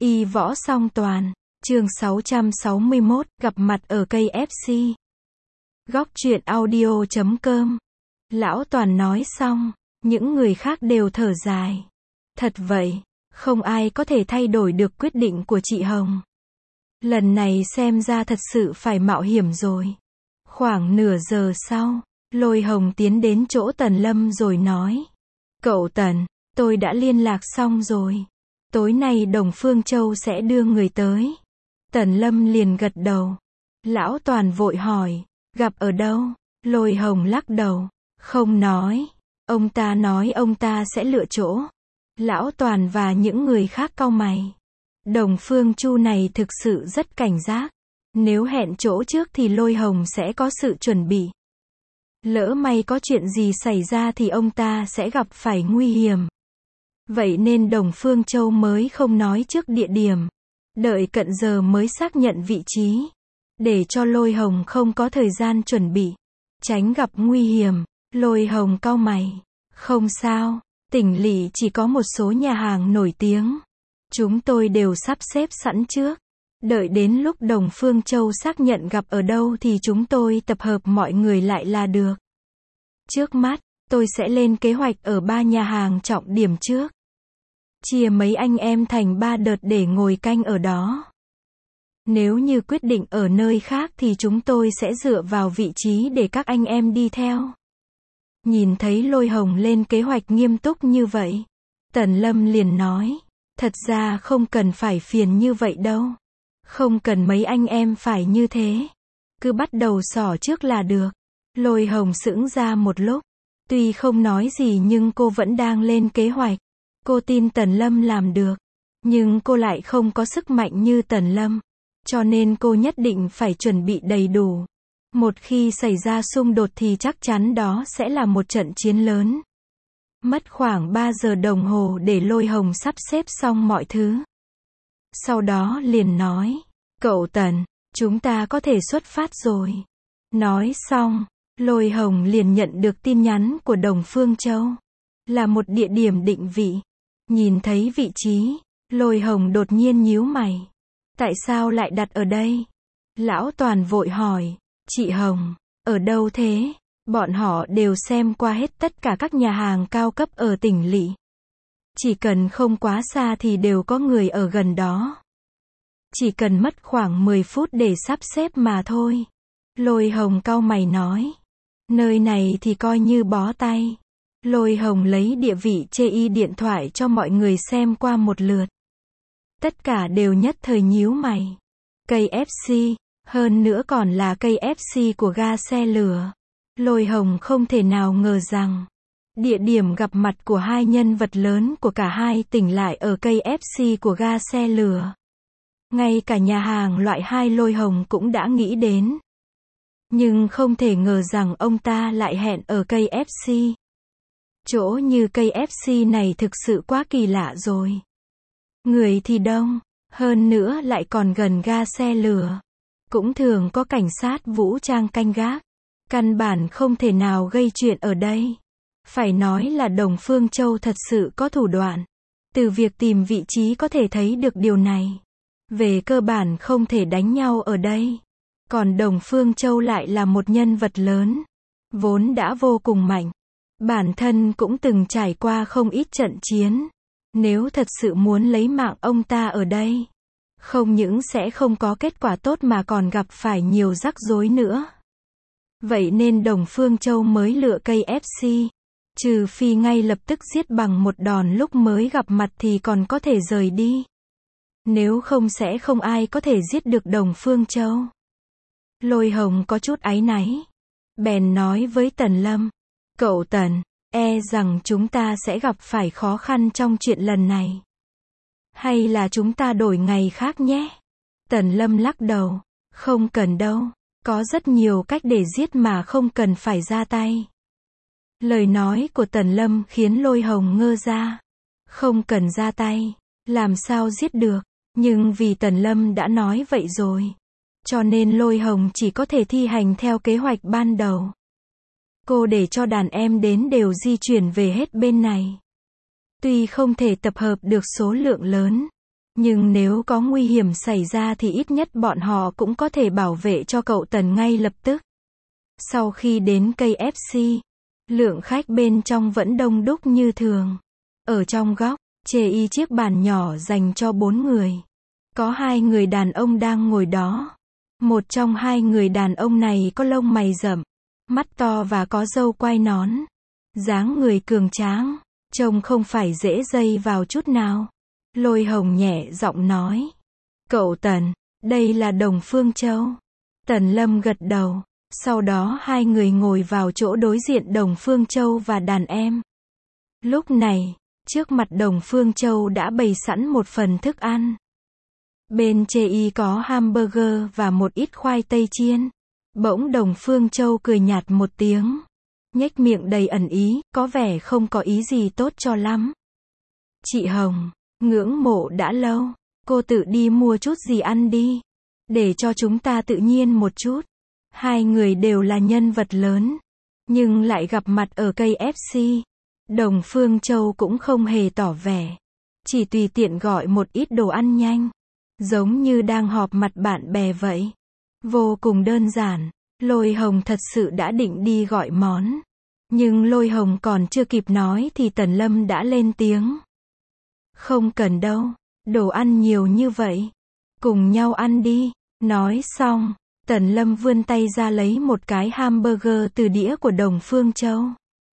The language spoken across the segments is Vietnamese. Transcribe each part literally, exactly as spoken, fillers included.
Y võ song toàn, chương sáu trăm sáu mươi mốt, gặp mặt ở cây ép xê. Góc truyện audio chấm com. Lão Toàn nói xong, những người khác đều thở dài. Thật vậy, không ai có thể thay đổi được quyết định của chị Hồng. Lần này xem ra thật sự phải mạo hiểm rồi. Khoảng nửa giờ sau, Lôi Hồng tiến đến chỗ Tần Lâm rồi nói. Cậu Tần, tôi đã liên lạc xong rồi. Tối nay Đồng Phương Châu sẽ đưa người tới. Tần Lâm liền gật đầu. Lão Toàn vội hỏi, gặp ở đâu? Lôi Hồng lắc đầu, không nói. Ông ta nói ông ta sẽ lựa chỗ. Lão Toàn và những người khác cau mày. Đồng Phương Chu này thực sự rất cảnh giác. Nếu hẹn chỗ trước thì Lôi Hồng sẽ có sự chuẩn bị. Lỡ may có chuyện gì xảy ra thì ông ta sẽ gặp phải nguy hiểm. Vậy nên Đồng Phương Châu mới không nói trước địa điểm. Đợi cận giờ mới xác nhận vị trí. Để cho Lôi Hồng không có thời gian chuẩn bị. Tránh gặp nguy hiểm. Lôi Hồng cau mày. Không sao, tỉnh lỵ chỉ có một số nhà hàng nổi tiếng. Chúng tôi đều sắp xếp sẵn trước. Đợi đến lúc Đồng Phương Châu xác nhận gặp ở đâu thì chúng tôi tập hợp mọi người lại là được. Trước mắt, tôi sẽ lên kế hoạch ở ba nhà hàng trọng điểm trước. Chia mấy anh em thành ba đợt để ngồi canh ở đó. Nếu như quyết định ở nơi khác thì chúng tôi sẽ dựa vào vị trí để các anh em đi theo. Nhìn thấy Lôi Hồng lên kế hoạch nghiêm túc như vậy, Tần Lâm liền nói, thật ra không cần phải phiền như vậy đâu. Không cần mấy anh em phải như thế. Cứ bắt đầu xỏ trước là được. Lôi Hồng sững ra một lúc. Tuy không nói gì nhưng cô vẫn đang lên kế hoạch. Cô tin Tần Lâm làm được. Nhưng cô lại không có sức mạnh như Tần Lâm. Cho nên cô nhất định phải chuẩn bị đầy đủ. Một khi xảy ra xung đột thì chắc chắn đó sẽ là một trận chiến lớn. Mất khoảng ba giờ đồng hồ để Lôi Hồng sắp xếp xong mọi thứ. Sau đó liền nói, cậu Tần, chúng ta có thể xuất phát rồi. Nói xong, Lôi Hồng liền nhận được tin nhắn của Đồng Phương Châu. Là một địa điểm định vị. Nhìn thấy vị trí, Lôi Hồng đột nhiên nhíu mày. Tại sao lại đặt ở đây? Lão Toàn vội hỏi, chị Hồng, ở đâu thế? Bọn họ đều xem qua hết tất cả các nhà hàng cao cấp ở tỉnh lỵ. Chỉ cần không quá xa thì đều có người ở gần đó. Chỉ cần mất khoảng mười phút để sắp xếp mà thôi. Lôi Hồng cau mày nói. Nơi này thì coi như bó tay. Lôi Hồng lấy địa vị chê y điện thoại cho mọi người xem qua một lượt. Tất cả đều nhất thời nhíu mày. Cây ép xê, hơn nữa còn là cây ép xê của ga xe lửa. Lôi Hồng không thể nào ngờ rằng địa điểm gặp mặt của hai nhân vật lớn của cả hai tỉnh lại ở cây ép xê của ga xe lửa. Ngay cả nhà hàng loại hai Lôi Hồng cũng đã nghĩ đến. Nhưng không thể ngờ rằng ông ta lại hẹn ở cây ép xê. Chỗ như cây ép xê này thực sự quá kỳ lạ rồi. Người thì đông, hơn nữa lại còn gần ga xe lửa. Cũng thường có cảnh sát vũ trang canh gác. Căn bản không thể nào gây chuyện ở đây. Phải nói là Đồng Phương Châu thật sự có thủ đoạn. Từ việc tìm vị trí có thể thấy được điều này. Về cơ bản không thể đánh nhau ở đây. Còn Đồng Phương Châu lại là một nhân vật lớn. Vốn đã vô cùng mạnh. Bản thân cũng từng trải qua không ít trận chiến. Nếu thật sự muốn lấy mạng ông ta ở đây, không những sẽ không có kết quả tốt mà còn gặp phải nhiều rắc rối nữa. Vậy nên Đồng Phương Châu mới lựa cây ép xê. Trừ phi ngay lập tức giết bằng một đòn lúc mới gặp mặt thì còn có thể rời đi. Nếu không sẽ không ai có thể giết được Đồng Phương Châu. Lôi Hồng có chút áy náy. Bèn nói với Tần Lâm. Cậu Tần, e rằng chúng ta sẽ gặp phải khó khăn trong chuyện lần này. Hay là chúng ta đổi ngày khác nhé? Tần Lâm lắc đầu. Không cần đâu. Có rất nhiều cách để giết mà không cần phải ra tay. Lời nói của Tần Lâm khiến Lôi Hồng ngơ ra. Không cần ra tay. Làm sao giết được? Nhưng vì Tần Lâm đã nói vậy rồi. Cho nên Lôi Hồng chỉ có thể thi hành theo kế hoạch ban đầu. Cô để cho đàn em đến đều di chuyển về hết bên này. Tuy không thể tập hợp được số lượng lớn. Nhưng nếu có nguy hiểm xảy ra thì ít nhất bọn họ cũng có thể bảo vệ cho cậu Tần ngay lập tức. Sau khi đến cây ép xê, lượng khách bên trong vẫn đông đúc như thường. Ở trong góc, chê y chiếc bàn nhỏ dành cho bốn người. Có hai người đàn ông đang ngồi đó. Một trong hai người đàn ông này có lông mày rậm, mắt to và có râu quai nón. Dáng người cường tráng, trông không phải dễ dây vào chút nào. Lôi Hồng nhẹ giọng nói. Cậu Tần, đây là Đồng Phương Châu. Tần Lâm gật đầu. Sau đó hai người ngồi vào chỗ đối diện Đồng Phương Châu và đàn em. Lúc này, trước mặt Đồng Phương Châu đã bày sẵn một phần thức ăn. Bên chê y có hamburger và một ít khoai tây chiên. Bỗng Đồng Phương Châu cười nhạt một tiếng. Nhếch miệng đầy ẩn ý, có vẻ không có ý gì tốt cho lắm. Chị Hồng, ngưỡng mộ đã lâu. Cô tự đi mua chút gì ăn đi. Để cho chúng ta tự nhiên một chút. Hai người đều là nhân vật lớn. Nhưng lại gặp mặt ở cây ép xê. Đồng Phương Châu cũng không hề tỏ vẻ. Chỉ tùy tiện gọi một ít đồ ăn nhanh. Giống như đang họp mặt bạn bè vậy. Vô cùng đơn giản. Lôi Hồng thật sự đã định đi gọi món. Nhưng Lôi Hồng còn chưa kịp nói thì Tần Lâm đã lên tiếng. Không cần đâu. Đồ ăn nhiều như vậy. Cùng nhau ăn đi. Nói xong, Tần Lâm vươn tay ra lấy một cái hamburger từ đĩa của Đồng Phương Châu.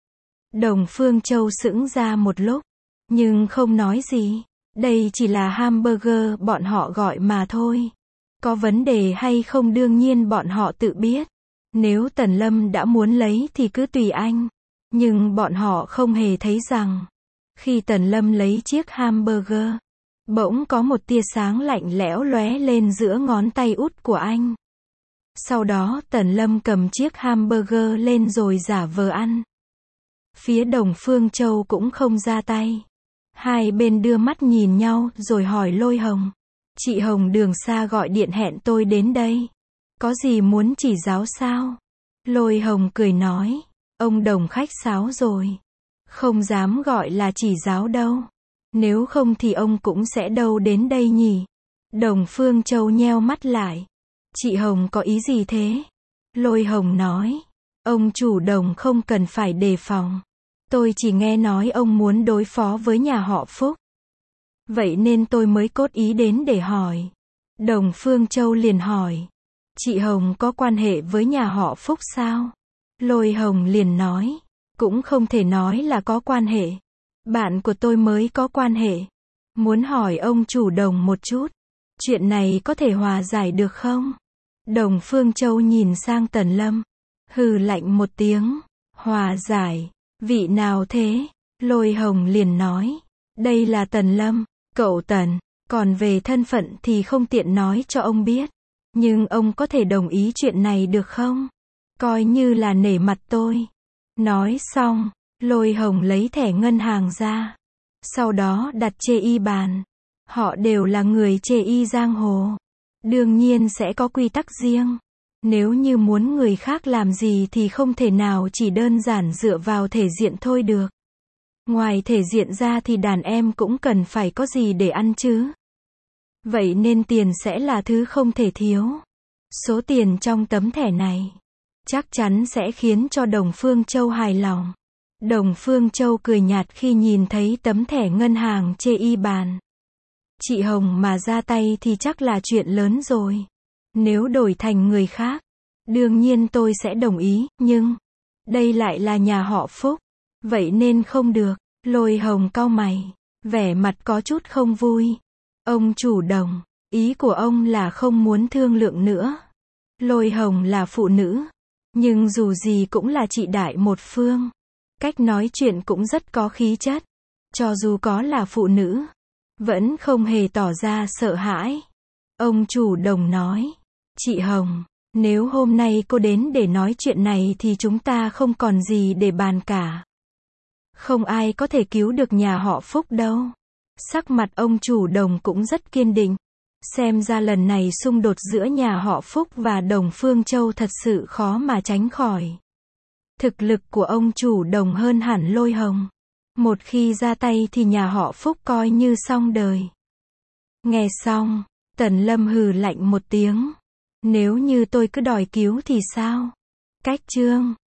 Đồng Phương Châu sững ra một lúc. Nhưng không nói gì. Đây chỉ là hamburger bọn họ gọi mà thôi. Có vấn đề hay không đương nhiên bọn họ tự biết. Nếu Tần Lâm đã muốn lấy thì cứ tùy anh. Nhưng bọn họ không hề thấy rằng, khi Tần Lâm lấy chiếc hamburger, bỗng có một tia sáng lạnh lẽo lóe lên giữa ngón tay út của anh. Sau đó Tần Lâm cầm chiếc hamburger lên rồi giả vờ ăn. Phía Đồng Phương Châu cũng không ra tay. Hai bên đưa mắt nhìn nhau rồi hỏi Lôi Hồng. Chị Hồng đường xa gọi điện hẹn tôi đến đây. Có gì muốn chỉ giáo sao? Lôi Hồng cười nói. Ông Đồng khách sáo rồi. Không dám gọi là chỉ giáo đâu. Nếu không thì ông cũng sẽ đâu đến đây nhỉ? Đồng Phương Châu nheo mắt lại. Chị Hồng có ý gì thế? Lôi Hồng nói. Ông chủ Đồng không cần phải đề phòng. Tôi chỉ nghe nói ông muốn đối phó với nhà họ Phúc. Vậy nên tôi mới cốt ý đến để hỏi. Đồng Phương Châu liền hỏi. Chị Hồng có quan hệ với nhà họ Phúc sao? Lôi Hồng liền nói. Cũng không thể nói là có quan hệ. Bạn của tôi mới có quan hệ. Muốn hỏi ông chủ Đồng một chút. Chuyện này có thể hòa giải được không? Đồng Phương Châu nhìn sang Tần Lâm. Hừ lạnh một tiếng. Hòa giải. Vị nào thế? Lôi Hồng liền nói. Đây là Tần Lâm. Cậu Tần. Còn về thân phận thì không tiện nói cho ông biết. Nhưng ông có thể đồng ý chuyện này được không? Coi như là nể mặt tôi. Nói xong, Lôi Hồng lấy thẻ ngân hàng ra. Sau đó đặt chê y bàn. Họ đều là người chê y giang hồ. Đương nhiên sẽ có quy tắc riêng. Nếu như muốn người khác làm gì thì không thể nào chỉ đơn giản dựa vào thể diện thôi được. Ngoài thể diện ra thì đàn em cũng cần phải có gì để ăn chứ. Vậy nên tiền sẽ là thứ không thể thiếu. Số tiền trong tấm thẻ này chắc chắn sẽ khiến cho Đồng Phương Châu hài lòng. Đồng Phương Châu cười nhạt khi nhìn thấy tấm thẻ ngân hàng chê y bàn. Chị Hồng mà ra tay thì chắc là chuyện lớn rồi. Nếu đổi thành người khác, đương nhiên tôi sẽ đồng ý, nhưng đây lại là nhà họ Phúc. Vậy nên không được. Lôi Hồng cau mày, vẻ mặt có chút không vui. Ông chủ Đồng, ý của ông là không muốn thương lượng nữa. Lôi Hồng là phụ nữ, nhưng dù gì cũng là chị đại một phương. Cách nói chuyện cũng rất có khí chất. Cho dù có là phụ nữ, vẫn không hề tỏ ra sợ hãi. Ông chủ Đồng nói. Chị Hồng, nếu hôm nay cô đến để nói chuyện này thì chúng ta không còn gì để bàn cả. Không ai có thể cứu được nhà họ Phúc đâu. Sắc mặt ông chủ Đồng cũng rất kiên định. Xem ra lần này xung đột giữa nhà họ Phúc và Đồng Phương Châu thật sự khó mà tránh khỏi. Thực lực của ông chủ Đồng hơn hẳn Lôi Hồng. Một khi ra tay thì nhà họ Phúc coi như xong đời. Nghe xong, Tần Lâm hừ lạnh một tiếng. Nếu như tôi cứ đòi cứu thì sao? Cách chương